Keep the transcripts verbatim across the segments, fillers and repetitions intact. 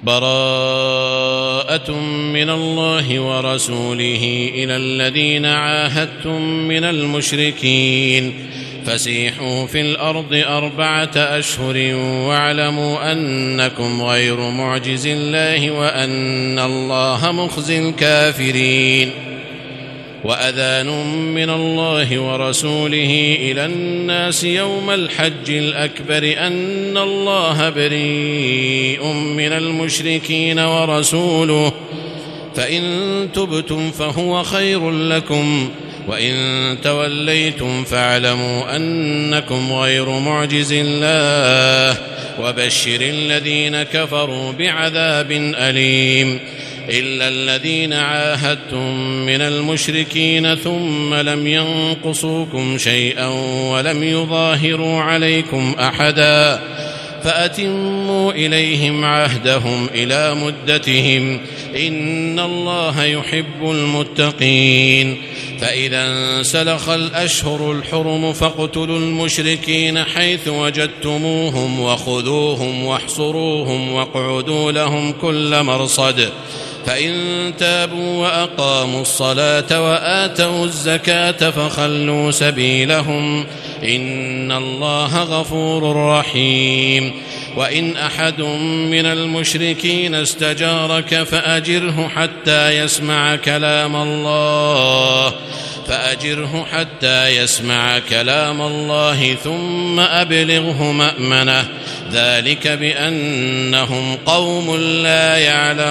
براءة من الله ورسوله إلى الذين عاهدتم من المشركين فسيحوا في الأرض أربعة أشهر واعلموا أنكم غير معجز الله وأن الله مخزي الكافرين. وأذان من الله ورسوله إلى الناس يوم الحج الأكبر أن الله بريء من المشركين ورسوله فإن تبتم فهو خير لكم وإن توليتم فاعلموا أنكم غير معجز الله وبشر الذين كفروا بعذاب أليم. إلا الذين عاهدتم من المشركين ثم لم ينقصوكم شيئا ولم يظاهروا عليكم أحدا فأتموا إليهم عهدهم إلى مدتهم إن الله يحب المتقين. فإذا انسلخ الأشهر الحرم فاقتلوا المشركين حيث وجدتموهم وخذوهم واحصروهم واقعدوا لهم كل مرصد فإن تابوا وأقاموا الصلاة وآتوا الزكاة فخلوا سبيلهم إن الله غفور رحيم. وإن أحد من المشركين استجارك فأجره حتى يسمع كلام الله فأجره حتى يسمع كلام الله ثم أبلغه مأمنه ذلك بأنهم قوم لا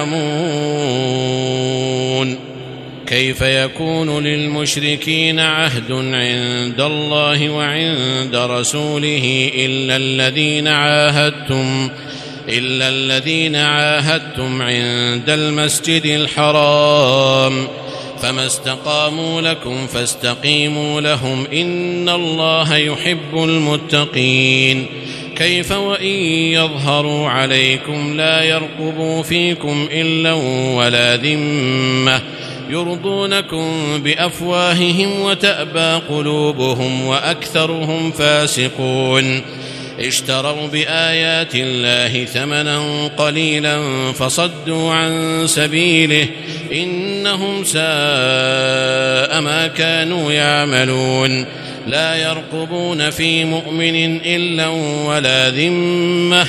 يعلمون. كيف يكون للمشركين عهد عند الله وعند رسوله إلا الذين عاهدتم إلا الذين عاهدتم عند المسجد الحرام فما استقاموا لكم فاستقيموا لهم إن الله يحب المتقين. كيف وإن يظهروا عليكم لا يرقبوا فيكم إلا ولا ذمة يرضونكم بأفواههم وتأبى قلوبهم وأكثرهم فاسقون. اشتروا بآيات الله ثمنا قليلا فصدوا عن سبيله إنهم ساء ما كانوا يعملون. لا يرقبون في مؤمن إلا ولا ذمة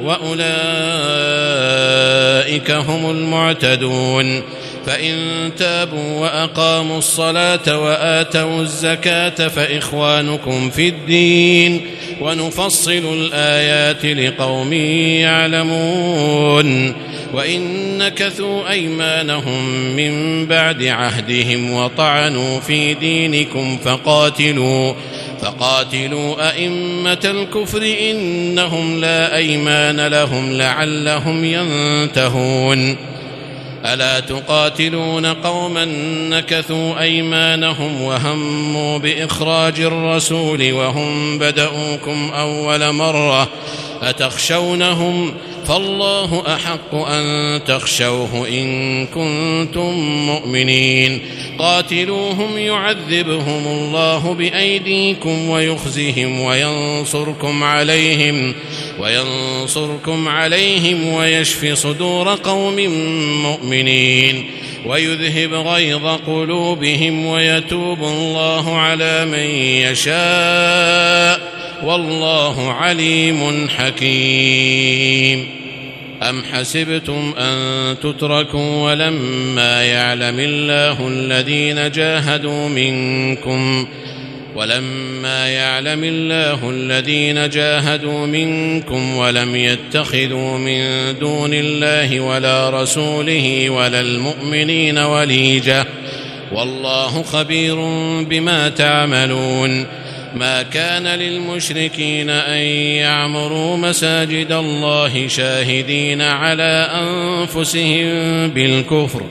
وأولئك هم المعتدون. فإن تابوا وأقاموا الصلاة وآتوا الزكاة فإخوانكم في الدين ونفصل الآيات لقوم يعلمون. وإن نكثوا أيمانهم من بعد عهدهم وطعنوا في دينكم فقاتلوا فقاتلوا أئمة الكفر إنهم لا أيمان لهم لعلهم ينتهون. ألا تقاتلون قوما نكثوا أيمانهم وهموا بإخراج الرسول وهم بدؤوكم أول مرة أتخشونهم فالله أحق أن تخشوه إن كنتم مؤمنين. قاتلوهم يعذبهم الله بأيديكم ويخزهم وينصركم عليهم وينصركم عليهم ويشفي صدور قوم مؤمنين ويذهب غيظ قلوبهم ويتوب الله على من يشاء والله عليم حكيم. أم حسبتم أن تتركوا ولما يعلم الله الذين جاهدوا منكم ولما يعلم الله الذين جاهدوا منكم ولم يتخذوا من دون الله ولا رسوله ولا المؤمنين وليجة والله خبير بما تعملون. ما كان للمشركين أن يعمروا مساجد الله شاهدين على أنفسهم بالكفر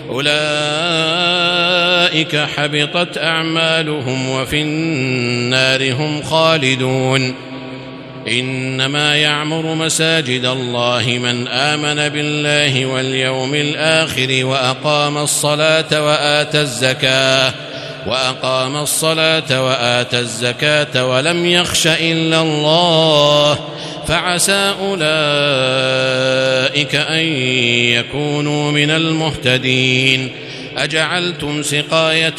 أولئك حبطت أعمالهم وفي النار هم خالدون. إنما يعمر مساجد الله من آمن بالله واليوم الآخر وأقام الصلاة وآتى الزكاة وأقام الصلاة وآتى الزكاة ولم يخش إلا الله فعسى أولئك أن يكونوا من المهتدين. أجعلتم سقاية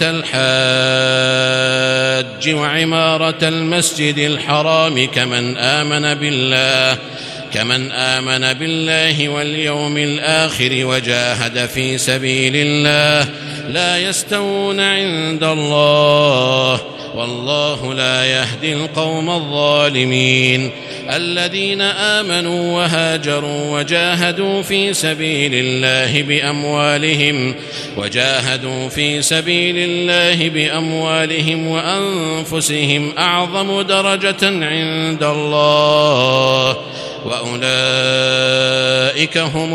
الحاج وعمارة المسجد الحرام كمن آمن بالله كمن آمن بالله واليوم الآخر وجاهد في سبيل الله لا يستوون عند الله والله لا يهدي القوم الظالمين. الذين آمنوا وهاجروا وجاهدوا في سبيل الله بأموالهم وجاهدوا في سبيل الله بأموالهم وأنفسهم أعظم درجة عند الله وأولئك هم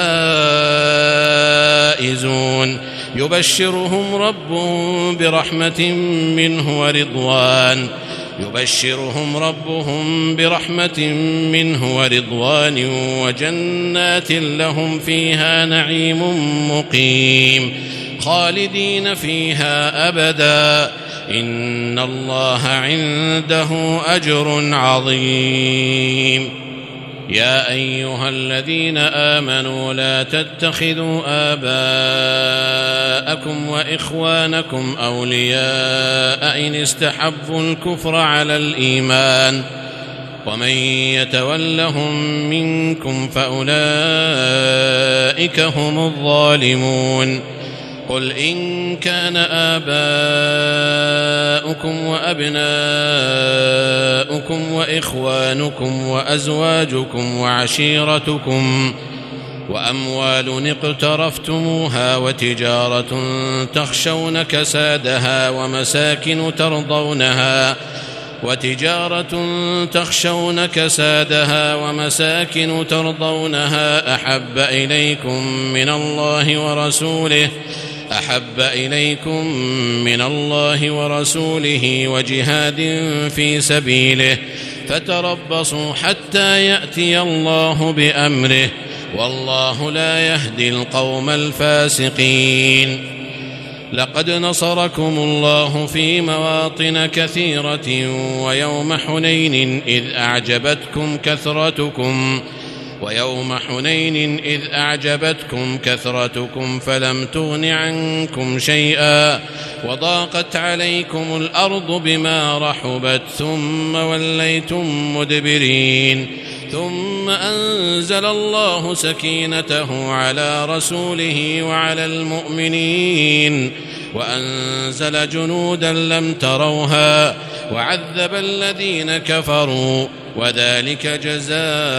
الفائزون. يبشرهم ربهم برحمة منه ورضوان يبشرهم ربهم برحمة منه ورضوان وجنات لهم فيها نعيم مقيم خالدين فيها أبدا إن الله عنده أجر عظيم. يا أيها الذين آمنوا لا تتخذوا آباءكم وإخوانكم أولياء إن استحبوا الكفر على الإيمان ومن يتولهم منكم فأولئك هم الظالمون. قل إن كان آباؤكم وأبناؤكم وإخوانكم وأزواجكم وعشيرتكم وأموال اقترفتموها وتجارة تخشون كسادها ومساكن ترضونها وتجارة تخشون كسادها ومساكن ترضونها أحب إليكم من الله ورسوله أحب إليكم من الله ورسوله وجهاد في سبيله فتربصوا حتى يأتي الله بأمره والله لا يهدي القوم الفاسقين. لقد نصركم الله في مواطن كثيرة ويوم حنين إذ أعجبتكم كثرتكم ويوم حنين إذ أعجبتكم كثرتكم فلم تغن عنكم شيئا وضاقت عليكم الأرض بما رحبت ثم وليتم مدبرين ثم أنزل الله سكينته على رسوله وعلى المؤمنين وأنزل جنودا لم تروها وعذب الذين كفروا وذلك جزاء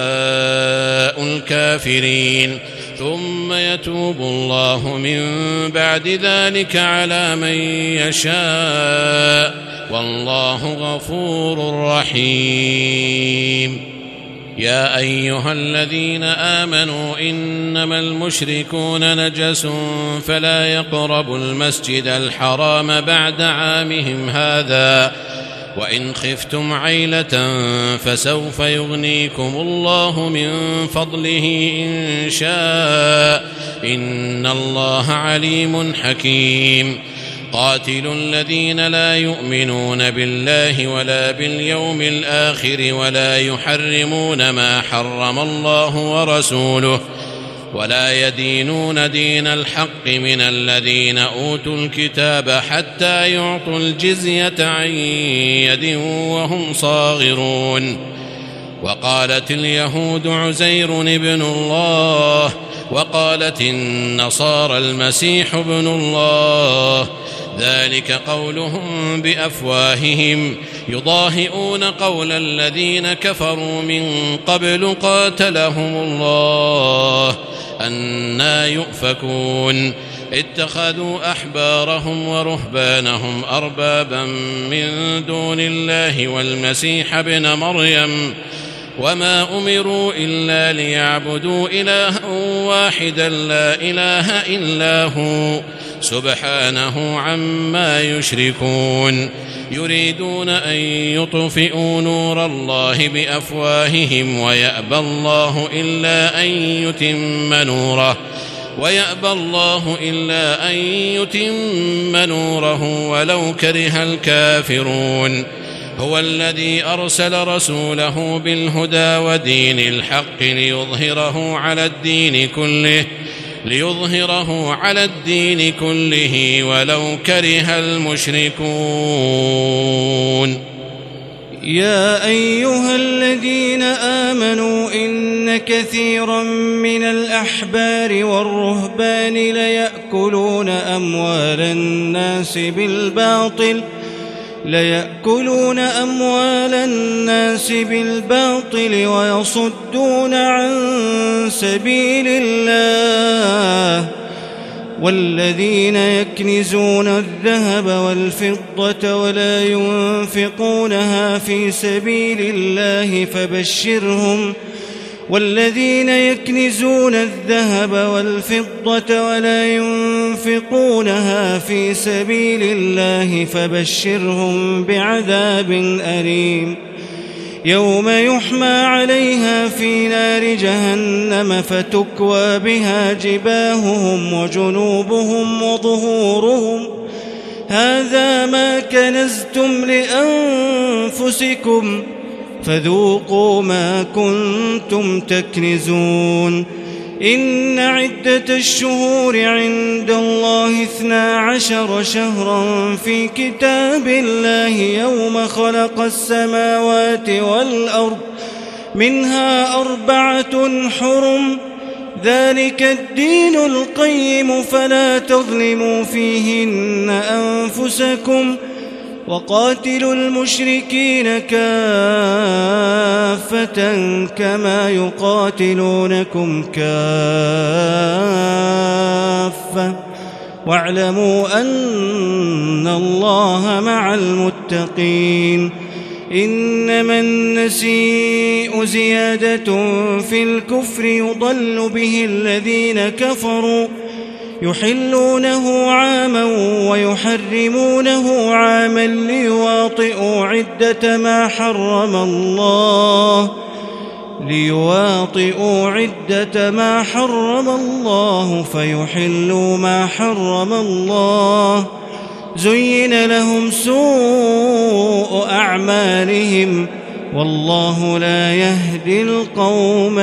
الكافرين. ثم يتوب الله من بعد ذلك على من يشاء والله غفور رحيم. يا أيها الذين آمنوا إنما المشركون نجس فلا يقربوا المسجد الحرام بعد عامهم هذا وإن خفتم عيلة فسوف يغنيكم الله من فضله إن شاء إن الله عليم حكيم. قاتلوا الذين لا يؤمنون بالله ولا باليوم الآخر ولا يحرمون ما حرم الله ورسوله ولا يدينون دين الحق من الذين أوتوا الكتاب حتى يعطوا الجزية عن يد وهم صاغرون. وقالت اليهود عزير ابن الله وقالت النصارى المسيح ابن الله ذلك قولهم بأفواههم يضاهئون قول الذين كفروا من قبل قاتلهم الله أنى يؤفكون. اتخذوا أحبارهم ورهبانهم أربابا من دون الله والمسيح ابن مريم وما أمروا إلا ليعبدوا إلها واحدا لا إله إلا هو سبحانه عما يشركون. يريدون أن يطفئوا نور الله بأفواههم ويأبى الله إلا أن يتم نوره ويأبى الله إلا أن يتم نوره ولو كره الكافرون هو الذي أرسل رسوله بالهدى ودين الحق ليظهره على الدين كله ليظهره على الدين كله ولو كره المشركون. يا أيها الذين آمنوا إن كثيرا من الأحبار والرهبان ليأكلون أموال الناس بالباطل ليأكلون أموال الناس بالباطل ويصدون عن سبيل الله والذين يكنزون الذهب والفضة ولا ينفقونها في سبيل الله فبشرهم والذين يكنزون الذهب والفضة ولا ينفقونها في سبيل الله فبشرهم بعذاب أليم يوم يحمى عليها في نار جهنم فتكوى بها جباههم وجنوبهم وظهورهم هذا ما كنزتم لأنفسكم فذوقوا ما كنتم تكنزون. إن عدة الشهور عند الله اثنا عشر شهرا في كتاب الله يوم خلق السماوات والأرض منها أربعة حرم ذلك الدين القيم فلا تظلموا فيهن أنفسكم وقاتلوا المشركين كافة كما يقاتلونكم كافة واعلموا أن الله مع المتقين. إنما النسيء زيادة في الكفر يضل به الذين كفروا يحلونه عاما ويحرمونه عاما ليواطئوا عدة ما حرم الله ليواطئوا عدة ما حرم الله فيحلوا ما حرم الله زين لهم سوء أعمالهم والله لا يهدي القوم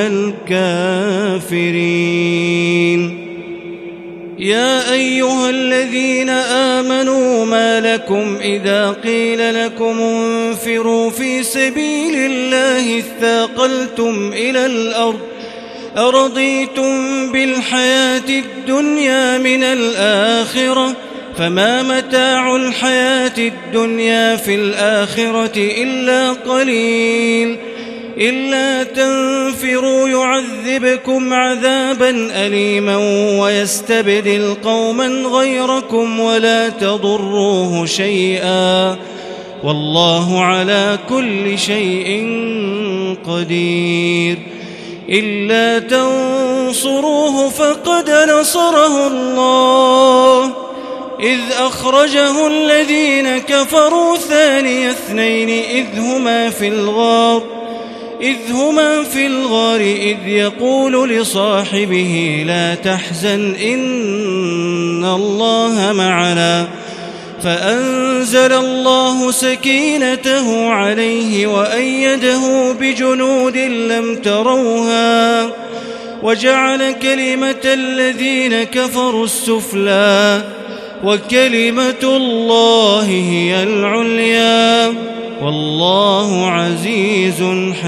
الكافرين. يا أيها الذين آمنوا ما لكم إذا قيل لكم انفروا في سبيل الله اثاقلتم إلى الأرض أرضيتم بالحياة الدنيا من الآخرة فما متاع الحياة الدنيا في الآخرة إلا قليل إلا تنفروا يعذبكم عذابا أليما ويستبدل قوما غيركم ولا تضروه شيئا والله على كل شيء قدير. إلا تنصروه فقد نصره الله إذ أخرجه الذين كفروا ثاني اثنين إذ هما في الغار إذ هما في الغار إذ يقول لصاحبه لا تحزن إن الله معنا فأنزل الله سكينته عليه وأيده بجنود لم تروها وجعل كلمة الذين كفروا السفلى وكلمة الله هي العليا والله عزيز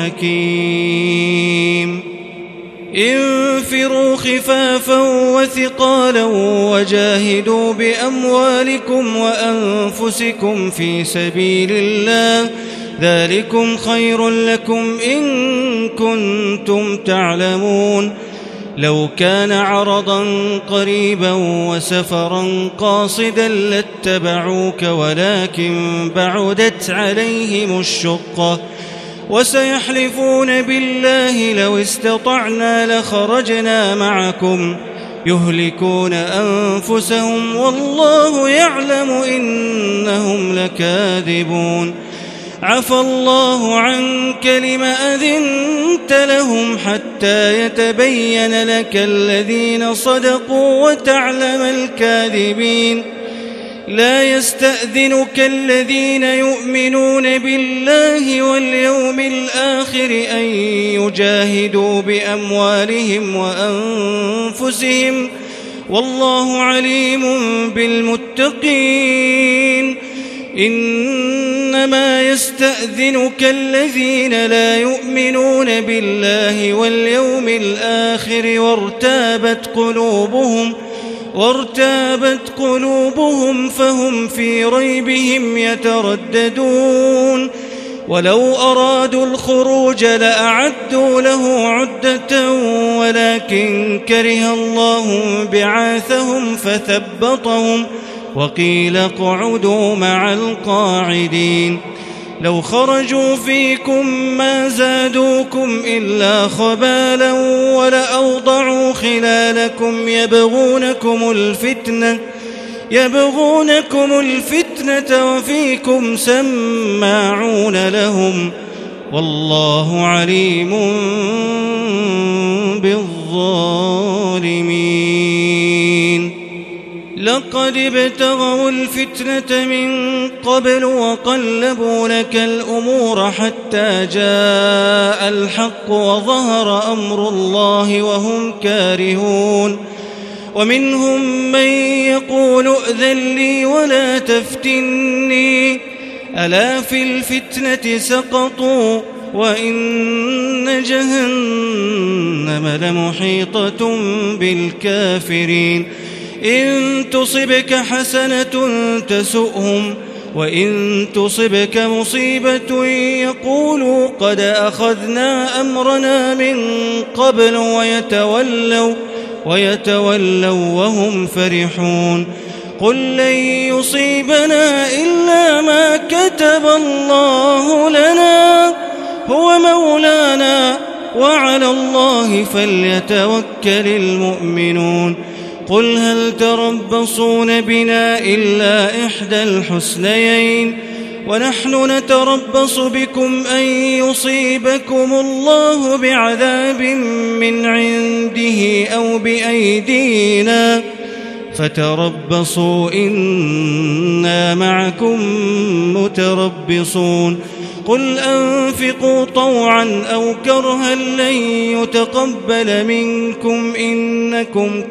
حكيم. انفروا خفافا وثقالا وجاهدوا بأموالكم وأنفسكم في سبيل الله ذلكم خير لكم إن كنتم تعلمون. لو كان عرضا قريبا وسفرا قاصدا لاتبعوك ولكن بعدت عليهم الشقة وسيحلفون بالله لو استطعنا لخرجنا معكم يهلكون أنفسهم والله يعلم إنهم لكاذبون. عفى الله عنك لم أذنت لهم حتى يتبين لك الذين صدقوا وتعلم الكاذبين لا يستأذنك الذين يؤمنون بالله واليوم الآخر أن يجاهدوا بأموالهم وأنفسهم والله عليم بالمتقين إنما يستأذنك الذين لا يؤمنون بالله واليوم الآخر وارتابت قلوبهم وارتابت قلوبهم فهم في ريبهم يترددون ولو أرادوا الخروج لأعدوا له عدة ولكن كره الله بعاثهم فثبطهم وقيل اقعدوا مع القاعدين لو خرجوا فيكم ما زادوكم إلا خبالا ولأوضعوا خلالكم يبغونكم الفتنة يبغونكم الفتنة وفيكم سماعون لهم والله عليم بالظالمين لقد ابتغوا الفتنة من قبل وقلبوا لك الأمور حتى جاء الحق وظهر أمر الله وهم كارهون ومنهم من يقول ائذن لي ولا تفتني ألا في الفتنة سقطوا وإن جهنم لمحيطة بالكافرين إن تصبك حسنة تسؤهم وإن تصبك مصيبة يقولوا قد أخذنا أمرنا من قبل ويتولوا ويتولوا وهم فرحون قل لن يصيبنا إلا ما كتب الله لنا هو مولانا وعلى الله فليتوكل المؤمنون قل هل تربصون بنا إلا إحدى الحسنيين ونحن نتربص بكم أن يصيبكم الله بعذاب من عنده أو بأيدينا فتربصوا إنا معكم متربصون قل أنفقوا طوعا أو كرها لن يتقبل منكم إنكم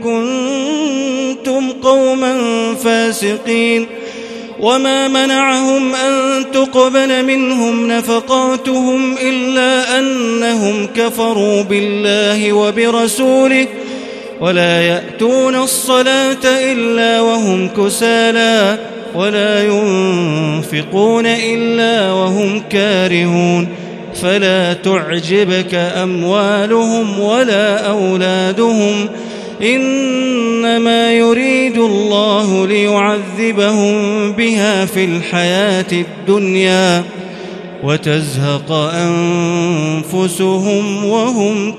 كنتم قوما فاسقين وما منعهم أن تقبل منهم نفقاتهم إلا أنهم كفروا بالله وبرسوله ولا يأتون الصلاة إلا وهم كسالى ولا ينفقون إلا وهم كارهون فلا تعجبك أموالهم ولا أولادهم إنما يريد الله ليعذبهم بها في الحياة الدنيا وتزهق أنفسهم وهم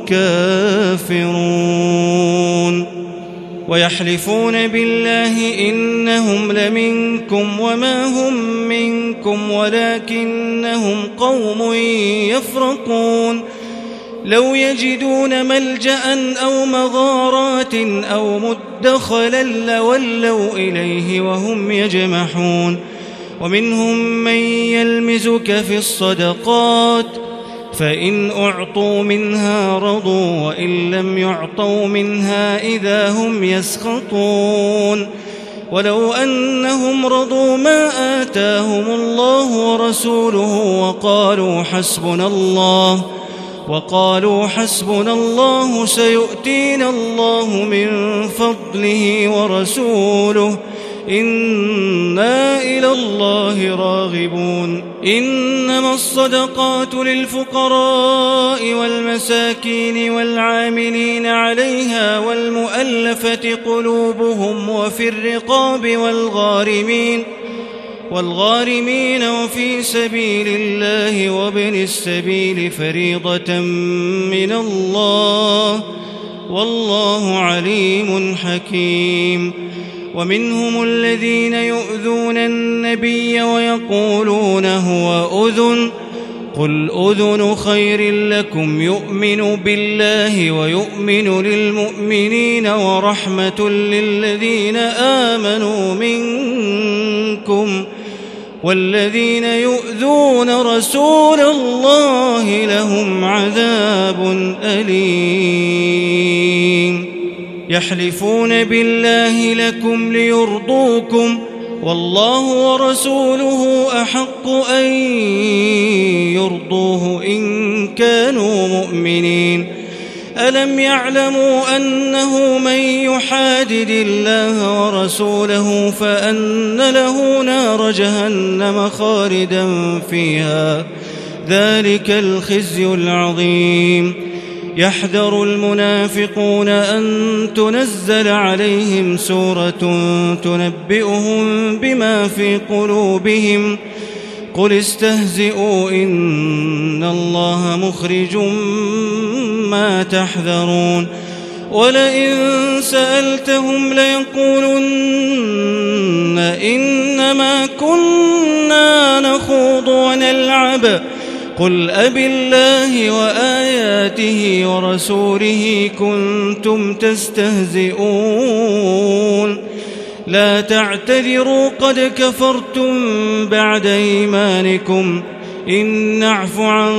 كافرون ويحلفون بالله إنهم لمنكم وما هم منكم ولكنهم قوم يفرقون لو يجدون ملجأ أو مغارات أو مدخلا لولوا إليه وهم يجمحون ومنهم من يلمزك في الصدقات فإن أعطوا منها رضوا وإن لم يعطوا منها إذا هم يسخطون ولو أنهم رضوا ما آتاهم الله ورسوله وقالوا حسبنا الله وقالوا حسبنا الله سيؤتينا الله من فضله ورسوله إنا إلى الله راغبون إنما الصدقات للفقراء والمساكين والعاملين عليها والمؤلفة قلوبهم وفي الرقاب والغارمين والغارمين وفي سبيل الله وابن السبيل فريضة من الله والله عليم حكيم ومنهم الذين يؤذون النبي ويقولون هو أذن قل أذن خير لكم يؤمن بالله ويؤمن للمؤمنين ورحمة للذين آمنوا منكم والذين يؤذون رسول الله لهم عذاب أليم يحلفون بالله لكم ليرضوكم والله ورسوله أحق أن يرضوه إن كانوا مؤمنين ألم يعلموا أنه من يحادد الله ورسوله فأن له نار جهنم خالدا فيها ذلك الخزي العظيم يحذر المنافقون أن تنزل عليهم سورة تنبئهم بما في قلوبهم قل استهزئوا إن الله مخرج ما تحذرون ولئن سألتهم ليقولن إنما كنا نخوض ونلعب قل أبالله وآياته ورسوله كنتم تستهزئون لا تعتذروا قد كفرتم بعد إيمانكم إن نعف عن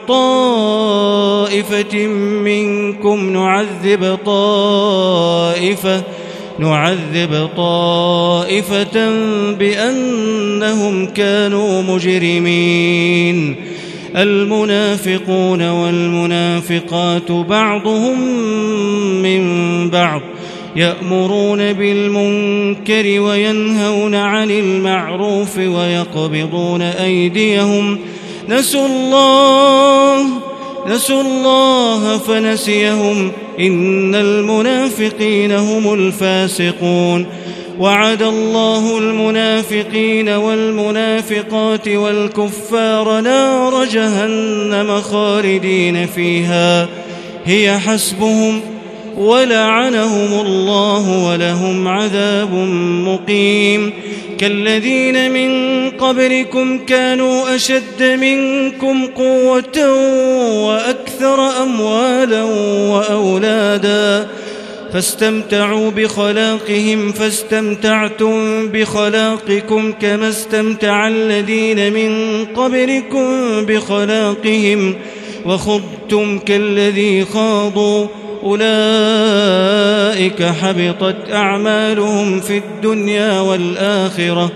طائفة منكم نعذب طائفة نعذب طائفة بأنهم كانوا مجرمين المنافقون والمنافقات بعضهم من بعض يأمرون بالمنكر وينهون عن المعروف ويقبضون أيديهم نسوا الله نسوا الله فنسيهم إن المنافقين هم الفاسقون وعد الله المنافقين والمنافقات والكفار نار جهنم خالدين فيها هي حسبهم ولعنهم الله ولهم عذاب مقيم كالذين من قبلكم كانوا أشد منكم قوة وأكثر أموالا وأولادا فاستمتعوا بخلاقهم فاستمتعتم بخلاقكم كما استمتع الذين من قبلكم بخلاقهم وخضتم كالذي خاضوا أولئك حبطت أعمالهم في الدنيا والآخرة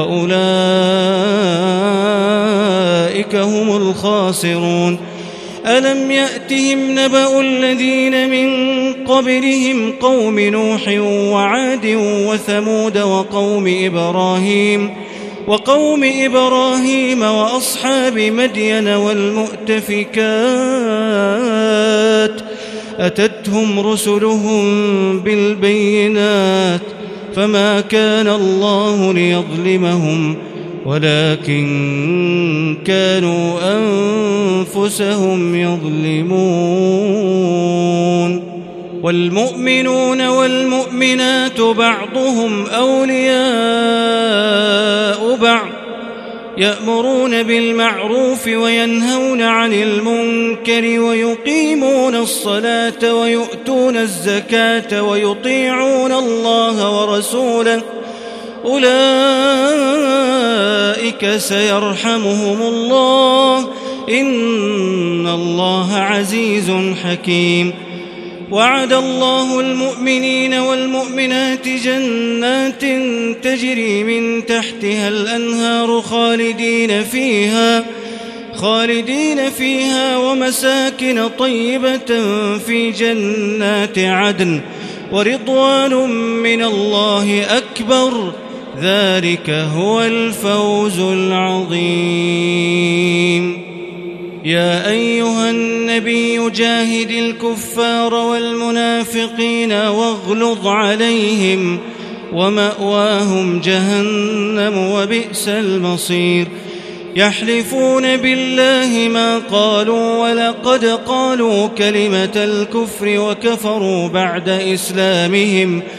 وأولئك هم الخاسرون ألم يأتهم نبأ الذين من قبلهم قوم نوح وعاد وثمود وقوم إبراهيم وقوم إبراهيم وأصحاب مدين والمؤتفكات أتتهم رسلهم بالبينات فما كان الله ليظلمهم ولكن كانوا أنفسهم يظلمون والمؤمنون والمؤمنات بعضهم أولياء بعض يأمرون بالمعروف وينهون عن المنكر ويقيمون الصلاة ويؤتون الزكاة ويطيعون الله ورسوله أولئك سيرحمهم الله إن الله عزيز حكيم وعد الله المؤمنين والمؤمنات جنات تجري من تحتها الأنهار خالدين فيها خالدين فيها ومساكن طيبة في جنات عدن ورضوان من الله أكبر ذلك هو الفوز العظيم يا أيها النبي جاهد الكفار والمنافقين واغلظ عليهم ومأواهم جهنم وبئس المصير يحلفون بالله ما قالوا ولقد قالوا كلمة الكفر وكفروا بعد إسلامهم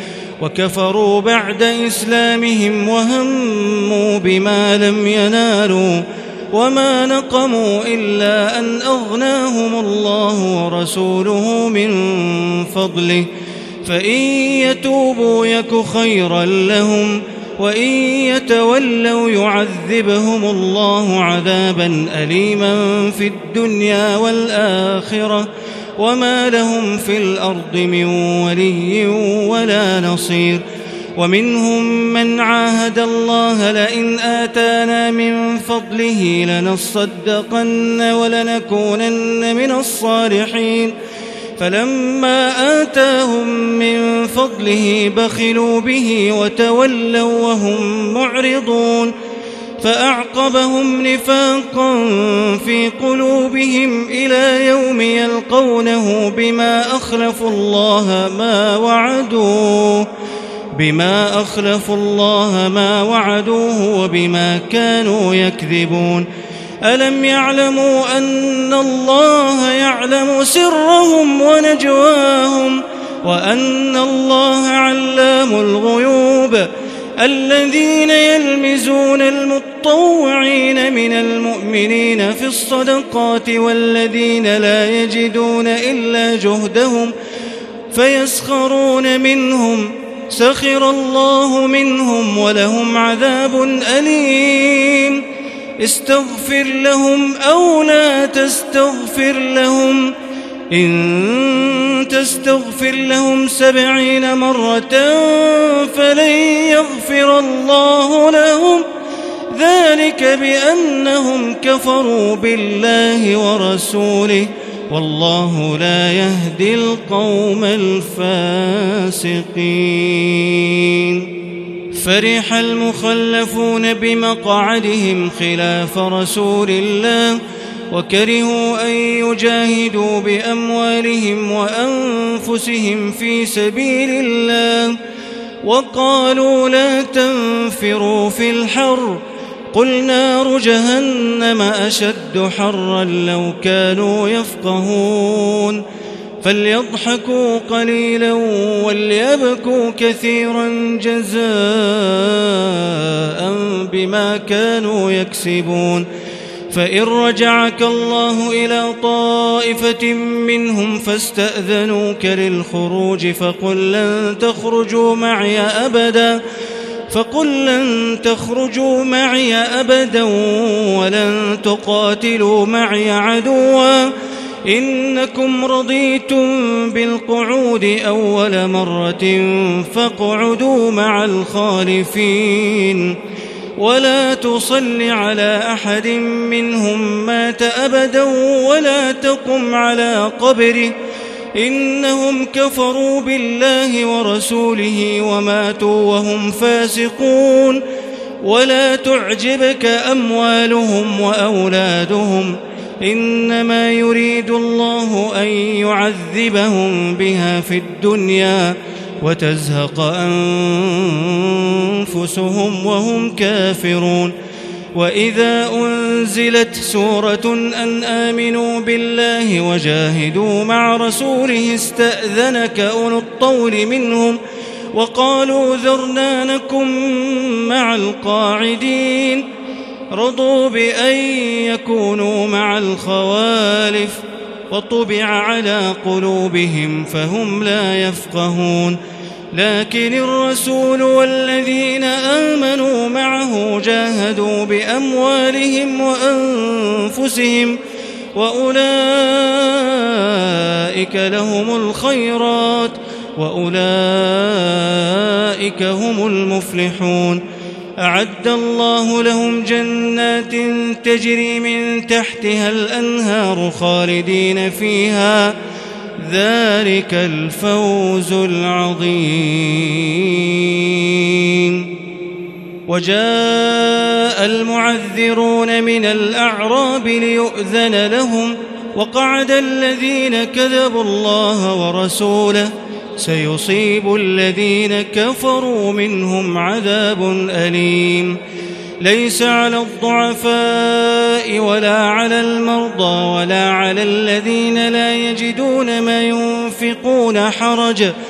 وكفروا بعد إسلامهم وهموا بما لم ينالوا وما نقموا إلا أن أغناهم الله ورسوله من فضله فإن يتوبوا يك خيرا لهم وإن يتولوا يعذبهم الله عذابا أليما في الدنيا والآخرة وما لهم في الأرض من ولي ولا نصير. ومنهم من عاهد الله لئن آتانا من فضله لنصدقن ولنكونن من الصالحين فلما آتاهم من فضله بخلوا به وتولوا وهم معرضون فأعقبهم نفاقا في قلوبهم إلى يوم يلقونه بما أخلفوا الله ما وعدوه بما أخلفوا الله ما وعدوه وبما كانوا يكذبون. ألم يعلموا أن الله يعلم سرهم ونجواهم وأن الله علام الغيوب. الذين يلمزون المتطوعين من المؤمنين في الصدقات والذين لا يجدون إلا جهدهم فيسخرون منهم سخر الله منهم ولهم عذاب أليم. استغفر لهم أو لا تستغفر لهم إن تستغفر لهم سبعين مرة فلن يغفر الله لهم ذلك بأنهم كفروا بالله ورسوله والله لا يهدي القوم الفاسقين. فرح المخلفون بمقعدهم خلاف رسول الله وكرهوا أن يجاهدوا بأموالهم وأنفسهم في سبيل الله وقالوا لا تنفروا في الحر قل نار جهنم أشد حرا لو كانوا يفقهون فليضحكوا قليلا وليبكوا كثيرا جزاء بما كانوا يكسبون. فإن رجعك الله إلى طائفة منهم فاستأذنوك للخروج فقل لن تخرجوا معي أبدا فقل لن تخرجوا معي أبدا ولن تقاتلوا معي عدوا إنكم رضيتم بالقعود أول مرة فاقعدوا مع الخالفين ولا تصل على أحد منهم مات أبدا ولا تقم على قبره إنهم كفروا بالله ورسوله وماتوا وهم فاسقون. ولا تعجبك أموالهم وأولادهم إنما يريد الله أن يعذبهم بها في الدنيا وتزهق أنفسهم وهم كافرون. وإذا أنزلت سورة أن آمنوا بالله وجاهدوا مع رسوله استأذنك أولو الطول منهم وقالوا ذرنا نكن مع القاعدين رضوا بأن يكونوا مع الخوالف وطبع على قلوبهم فهم لا يفقهون. لكن الرسول والذين آمنوا معه جاهدوا بأموالهم وأنفسهم وأولئك لهم الخيرات وأولئك هم المفلحون. أعد الله لهم جنات تجري من تحتها الأنهار خالدين فيها ذلك الفوز العظيم. وجاء المعذرون من الأعراب ليؤذن لهم وقعد الذين كذبوا الله ورسوله سيصيب الذين كفروا منهم عذاب أليم. ليس على الضعفاء ولا على المرضى ولا على الذين لا يجدون ما ينفقون حرج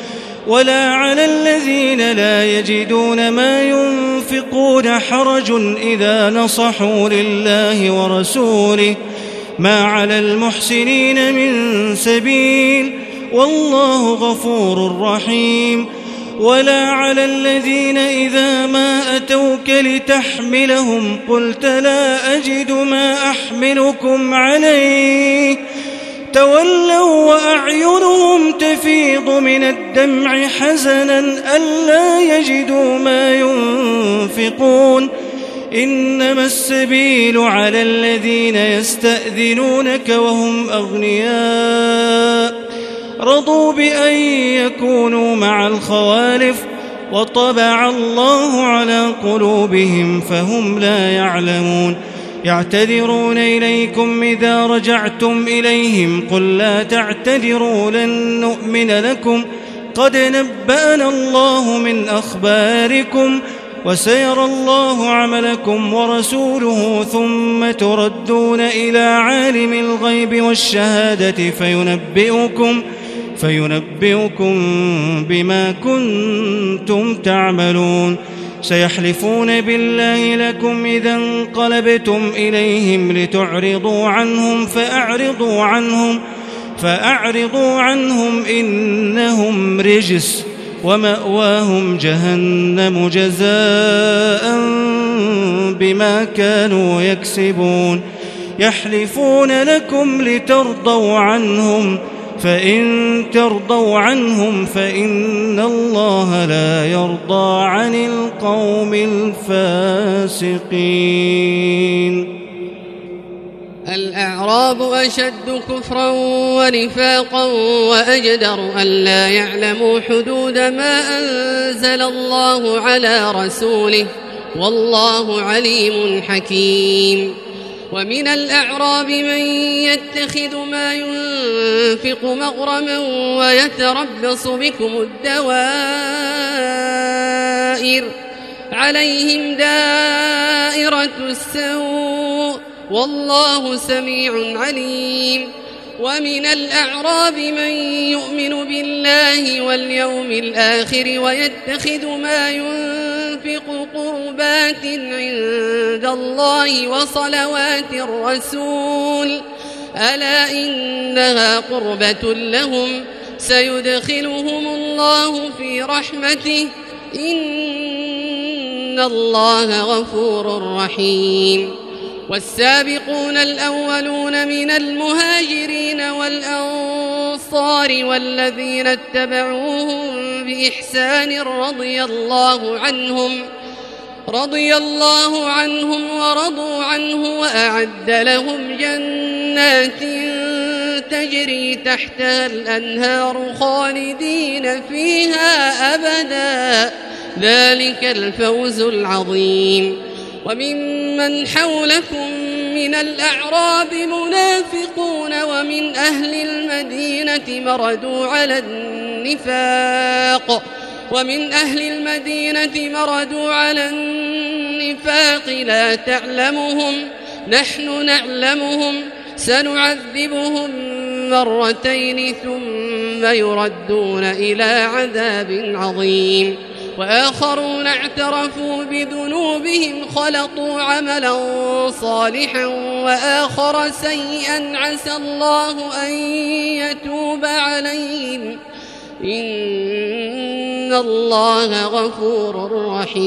ولا على الذين لا يجدون ما ينفقون حرج إذا نصحوا لله ورسوله ما على المحسنين من سبيل والله غفور رحيم. ولا على الذين إذا ما أتوك لتحملهم قلت لا أجد ما أحملكم عليه تولوا وأعينهم تفيض من الدمع حزنا ألا يجدوا ما ينفقون إنما السبيل على الذين يستأذنونك وهم أغنياء رضوا بأن يكونوا مع الخوالف وطبع الله على قلوبهم فهم لا يعلمون. يعتذرون إليكم إذا رجعتم إليهم قل لا تعتذروا لن نؤمن لكم قد نبأنا الله من أخباركم وسيرى الله عملكم ورسوله ثم تردون إلى عالم الغيب والشهادة فينبئكم فينبئكم بما كنتم تعملون. سيحلفون بالله لكم إذا انقلبتم إليهم لتعرضوا عنهم فأعرضوا عنهم فأعرضوا عنهم إنهم رجس ومأواهم جهنم جزاء بما كانوا يكسبون. يحلفون لكم لترضوا عنهم فإن ترضوا عنهم فإن الله لا يرضى عن القوم الفاسقين. الأعراب أشد كفرا ونفاقا وأجدر ألا يعلموا حدود ما أنزل الله على رسوله والله عليم حكيم. ومن الأعراب من يتخذ ما ينفق مغرما ويتربص بكم الدوائر عليهم دائرة السوء والله سميع عليم. ومن الأعراب من يؤمن بالله واليوم الآخر ويتخذ ما ينفق قربات عند الله وصلوات الرسول ألا إنها قربة لهم سيدخلهم الله في رحمته إن الله غفور رحيم. والسابقون الأولون من المهاجرين والأنصار والذين اتبعوهم بإحسان رضي الله عنهم رضي الله عنهم ورضوا عنه وأعد لهم جنات تجري تحتها الأنهار خالدين فيها أبدا ذلك الفوز العظيم. وممن حولكم من الأعراب منافقون ومن أهل المدينة مردوا على النفاق ومن أهل المدينة مردوا على النفاق لا تعلمهم نحن نعلمهم سنعذبهم مرتين ثم يردون إلى عذاب عظيم. وآخرون اعترفوا بذنوبهم خلطوا عملا صالحا وآخر سيئا عسى الله أن يتوب عليهم إن الله غفور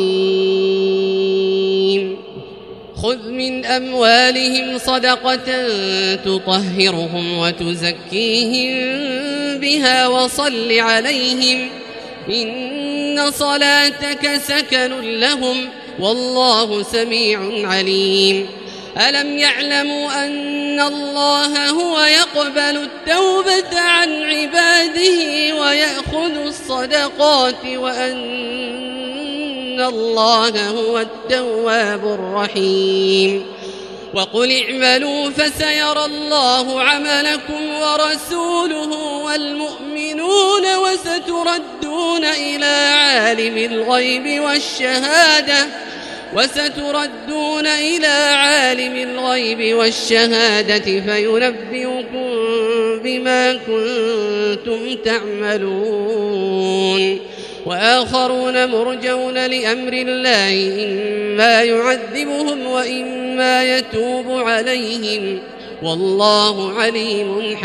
رحيم. خذ من أموالهم صدقة تطهرهم وتزكيهم بها وصل عليهم إن صلاتك سكن لهم والله سميع عليم. ألم يعلموا أن الله هو يقبل التوبة عن عباده ويأخذ الصدقات وأن الله هو التواب الرحيم. وقل اعملوا فسيرى الله عملكم ورسوله والمؤمنون وستردون إلى عالم الغيب والشهادة وستردون إلى عالم الغيب والشهادة فينبئكم بما كنتم تعملون وآخرون مرجون لأمر الله إما يعذبهم وإما يتوب عليهم والله عليم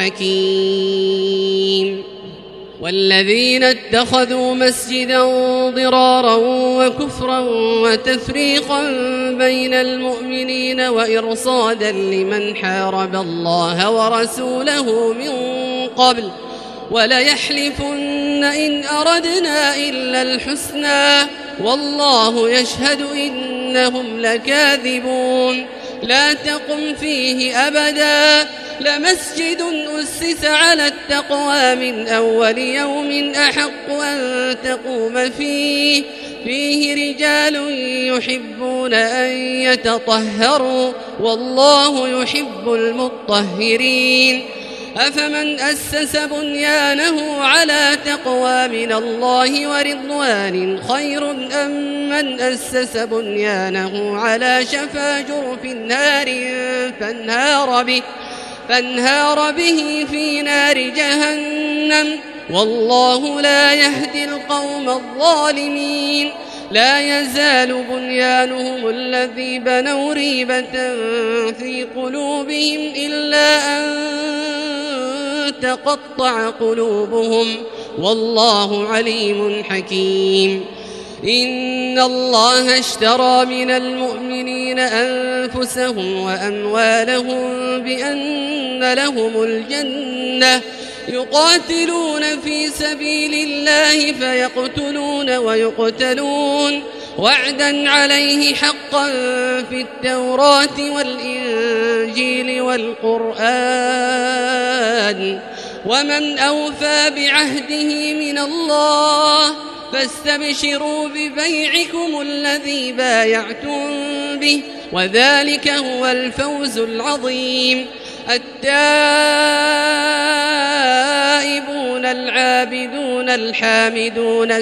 حكيم والذين اتخذوا مسجدا ضرارا وكفرا وتفريقا بين المؤمنين وإرصادا لمن حارب الله ورسوله من قبل وليحلفن إن أردنا إلا الحسنى والله يشهد إنهم لكاذبون لا تقم فيه أبدا لمسجد أسس على التقوى من أول يوم أحق أن تقوم فيه فيه رجال يحبون أن يتطهروا والله يحب المطهرين أفمن أسس بنيانه على تقوى من الله ورضوان خير أم من أسس بنيانه على شفا جرف نار فانهار به, فانهار به في نار جهنم والله لا يهدي القوم الظالمين لا يزال بنيانهم الذي بنوا ريبة في قلوبهم إلا أن تقطع قلوبهم والله عليم حكيم إن الله اشترى من المؤمنين أنفسهم وأموالهم بأن لهم الجنة يقاتلون في سبيل الله فيقتلون ويقتلون وعدا عليه حقا في التوراة والإنجيل والقرآن ومن أوفى بعهده من الله فاستبشروا ببيعكم الذي بايعتم به وذلك هو الفوز العظيم التائبون العابدون الحامدون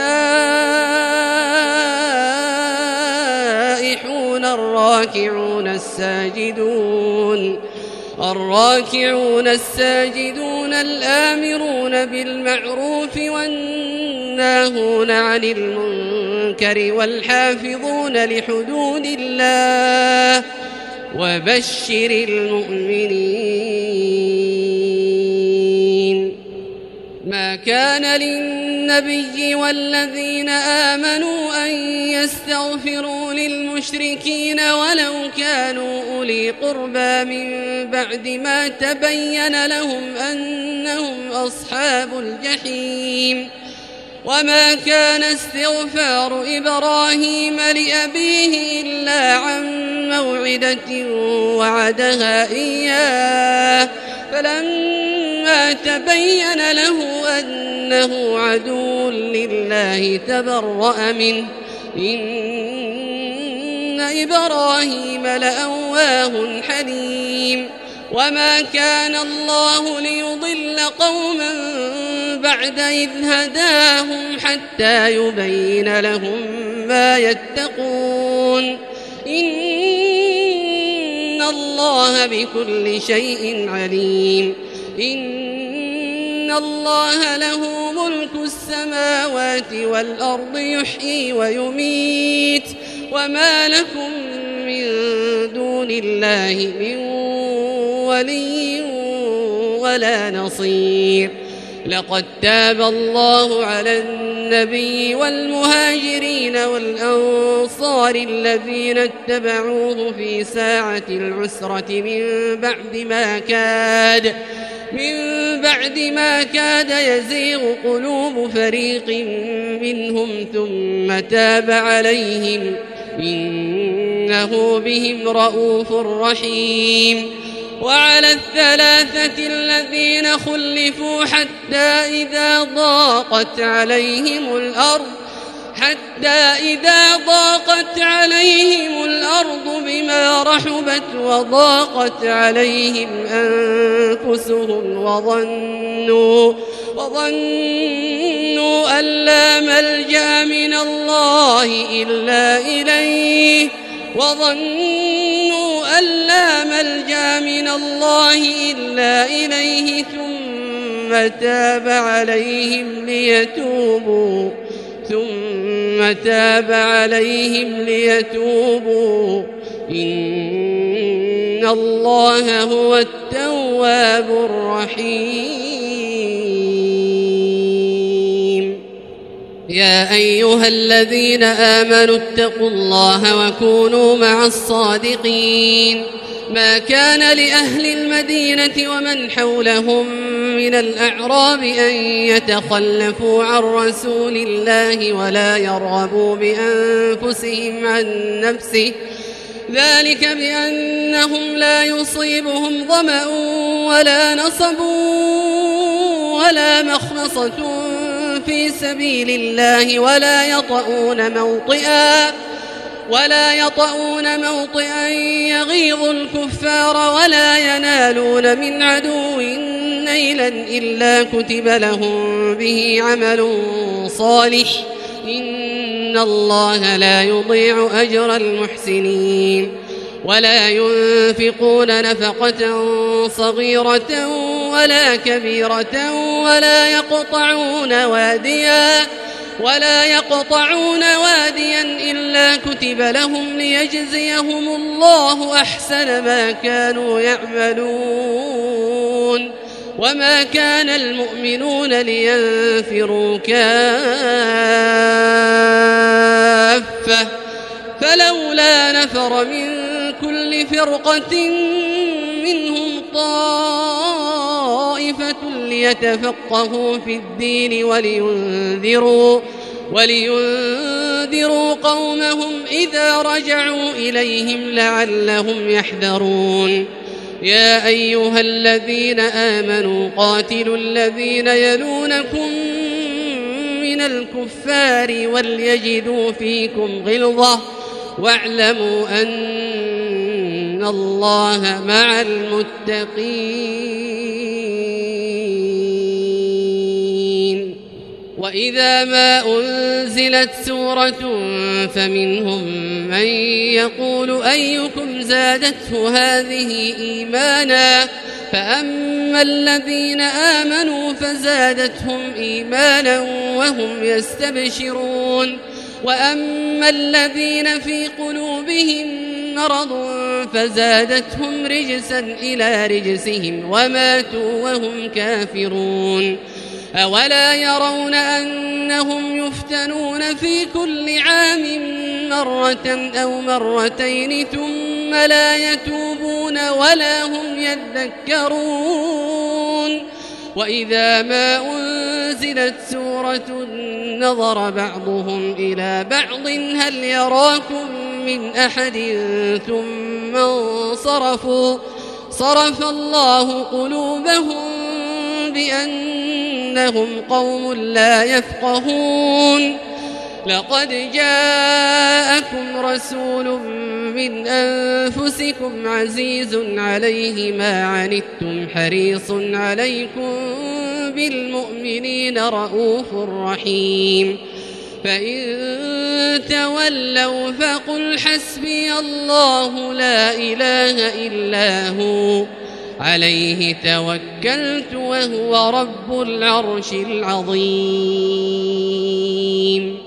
السائحون الراكعون الساجدون الراكعون الساجدون الآمرون بالمعروف والناهون عن المنكر والحافظون لحدود الله وبشر المؤمنين ما كان للنبي والذين آمنوا أن يستغفروا للمشركين ولو كانوا أولي قربى من بعد ما تبين لهم أنهم أصحاب الجحيم وما كان استغفار إبراهيم لأبيه إلا عن موعدة وعدها إياه فلما تبين له أنه عدو لله تبرأ منه إن إبراهيم لأواه حليم وما كان الله ليضل قوما بعد إذ هداهم حتى يبين لهم ما يتقون إن الله بكل شيء عليم إن الله له ملك السماوات والأرض يحيي ويميت وما لكم من دون الله من ولي ولا نصير لقد تاب الله على النبي والمهاجرين والأنصار الذين اتبعوه في ساعة العسرة من بعد ما كاد من بعد ما كاد يزيغ قلوب فريق منهم ثم تاب عليهم إنه بهم رؤوف رحيم وعلى الثلاثة الذين خلفوا حتى إذا ضاقت عليهم الأرض حتى إذا ضاقت عليهم الأرض بما رحبت وضاقت عليهم أنفسهم وظنوا وظنوا أن لا ملجأ من الله إلا إليه وظنوا وأن لا ملجأ من الله إلا إليه ثم تاب عليهم ليتوبوا ثم تاب عليهم ليتوبوا إن الله هو التواب الرحيم. يا أيها الذين آمنوا اتقوا الله وكونوا مع الصادقين. ما كان لأهل المدينة ومن حولهم من الأعراب أن يتخلفوا عن رسول الله ولا يرغبوا بأنفسهم عن نفسه، ذلك بأنهم لا يصيبهم ظمأ ولا نصب ولا مخمصة في سبيل الله ولا يطؤون موطئا ولا يطؤون موطئا يغيظ الكفار ولا ينالون من عدو نيلا إلا كتب لهم به عمل صالح إن الله لا يضيع أجر المحسنين. ولا ينفقون نفقة صغيرة ولا كبيرة ولا يقطعون واديا ولا يقطعون واديا إلا كتب لهم ليجزيهم الله أحسن ما كانوا يعملون. وما كان المؤمنون لينفروا كافة فلولا نفر من كل فرقة منهم طائفة ليتفقهوا في الدين ولينذروا ولينذروا قومهم إذا رجعوا إليهم لعلهم يحذرون. يا أيها الذين آمنوا قاتلوا الذين يلونكم من الكفار وليجدوا فيكم غلظة واعلموا أن الله مع المتقين. وإذا ما أنزلت سورة فمنهم من يقول أيكم زادته هذه إيمانا فأما الذين آمنوا فزادتهم إيمانا وهم يستبشرون وأما الذين في قلوبهم مرض فزادتهم رجسا إلى رجسهم وماتوا وهم كافرون. أولا يرون أنهم يفتنون في كل عام مرة أو مرتين ثم لا يتوبون ولا هم يذكرون. وإذا ما أنزلت سورة نظر بعضهم إلى بعض هل يراكم من أحد ثم انصرفوا صرف الله قلوبهم بأنهم قوم لا يفقهون. لقد جاءكم رسول من أنفسكم عزيز عليه ما عنتم حريص عليكم بالمؤمنين رؤوف رحيم. فإن تولوا فقل حسبي الله لا إله إلا هو عليه توكلت وهو رب العرش العظيم.